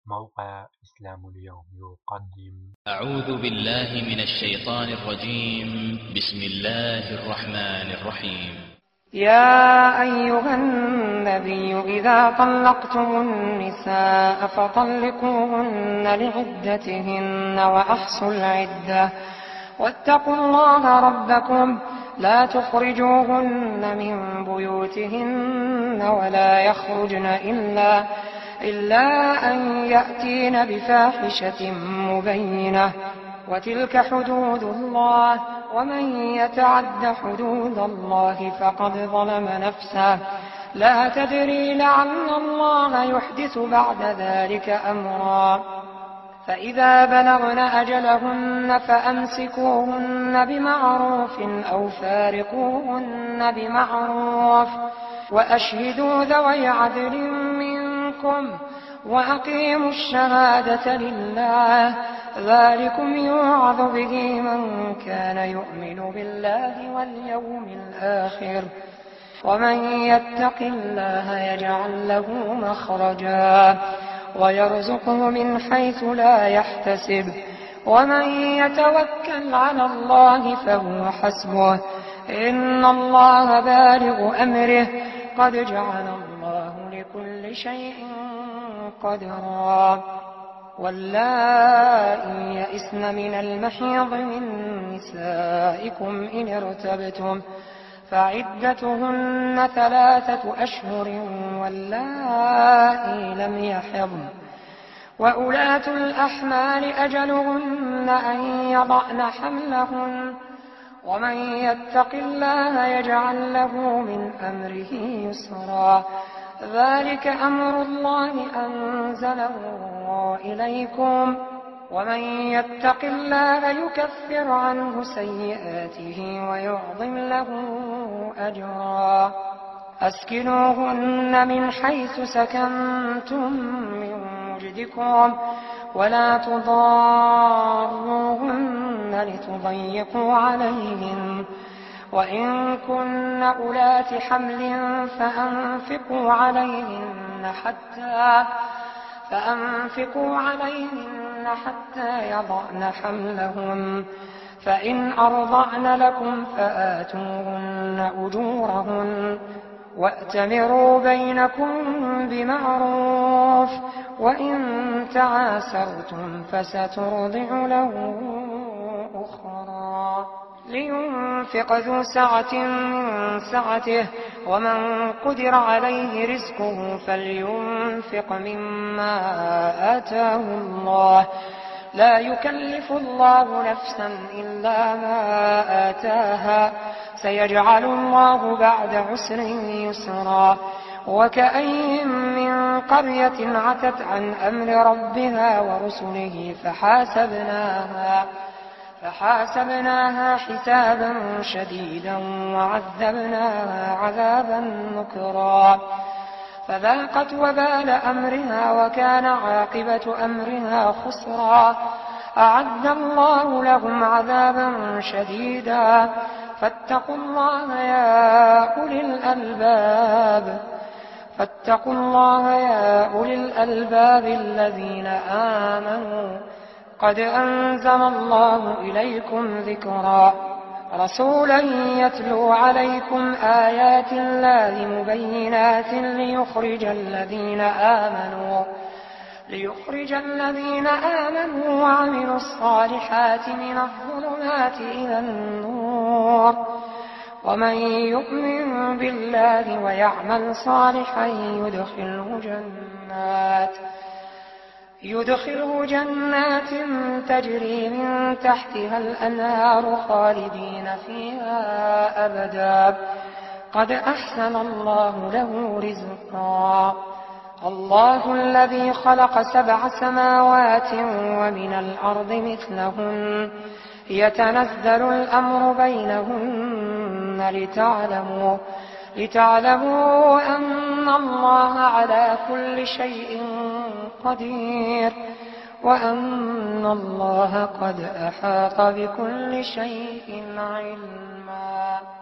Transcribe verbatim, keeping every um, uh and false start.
موقع إسلام اليوم يقدم. أعوذ بالله من الشيطان الرجيم. بسم الله الرحمن الرحيم. يا أيها النبي إذا طلقتم النساء فطلقوهن لعدتهن وأحصوا العدة واتقوا الله ربكم لا تخرجوهن من بيوتهن ولا يخرجن إلا إلا أن يأتين بفاحشة مبينة وتلك حدود الله ومن يتعد حدود الله فقد ظلم نفسه لا تدري لعل الله يحدث بعد ذلك أمرا فإذا بلغن أجلهن فأمسكوهن بمعروف أو فارقوهن بمعروف وأشهدوا ذوي عدل منكم وأقيموا الشهادة لله ذلكم يوعظ به من كان يؤمن بالله واليوم الآخر ومن يتق الله يجعل له مخرجا ويرزقه من حيث لا يحتسب ومن يتوكل على الله فهو حسبه إن الله بالغ أمره قد جعل الله لكل شيء قدرا واللائي يئسن من المحيض من نسائكم إن ارتبتم فعدتهن ثلاثة أشهر واللائي لم يحضن وأولاة الأحمال أجلهن أن يضعن حملهن ومن يتق الله يجعل له من أمره يسرا ذلك أمر الله أنزله إليكم ومن يتق الله يكفر عنه سيئاته ويعظم له أجرا أسكنوهن من حيث سكنتم من وجدكم ولا تضاروهن لتضيقوا عليهن وإن كن أولات حمل فأنفقوا عليهن حتى فأنفقوا عليهن حتى يضعن حملهن فإن أرضعن لكم فآتوهن أجورهن وأتمروا بينكم بمعروف وإن تعاسرتم فسترضع له أخرى لينفق ذو سعة من سعته ومن قدر عليه رزقه فلينفق مما آتاه الله لا يكلف الله نفسا إلا ما آتاها سيجعل الله بعد عسر يسرا وكأين من قرية عتت عن أمر ربها ورسله فحاسبناها فحاسبناها حسابا شديدا وعذبناها عذابا نكرا فذاقت وبال أمرها وكان عاقبة أمرها خسرا أعد الله لهم عذابا شديدا فاتقوا الله يا أولي الألباب فاتقوا الله يا أولي الألباب الذين آمنوا قد أنزل الله إليكم ذكرا رسولا يتلو عليكم آيات الله مبينات ليخرج الذين آمنوا ليخرج الذين آمنوا وعملوا الصالحات من الظلمات إلى النور ومن يؤمن بالله ويعمل صالحا يدخله جنات يدخله جنات تجري من تحتها الأنهار خالدين فيها أبدا قد أحسن الله له رزقا الله الذي خلق سبع سماوات ومن الأرض مثلهن يتنزل الأمر بينهن لتعلموا لتعلموا أن الله على كل شيء قدير وأن الله قد أحاط بكل شيء علما.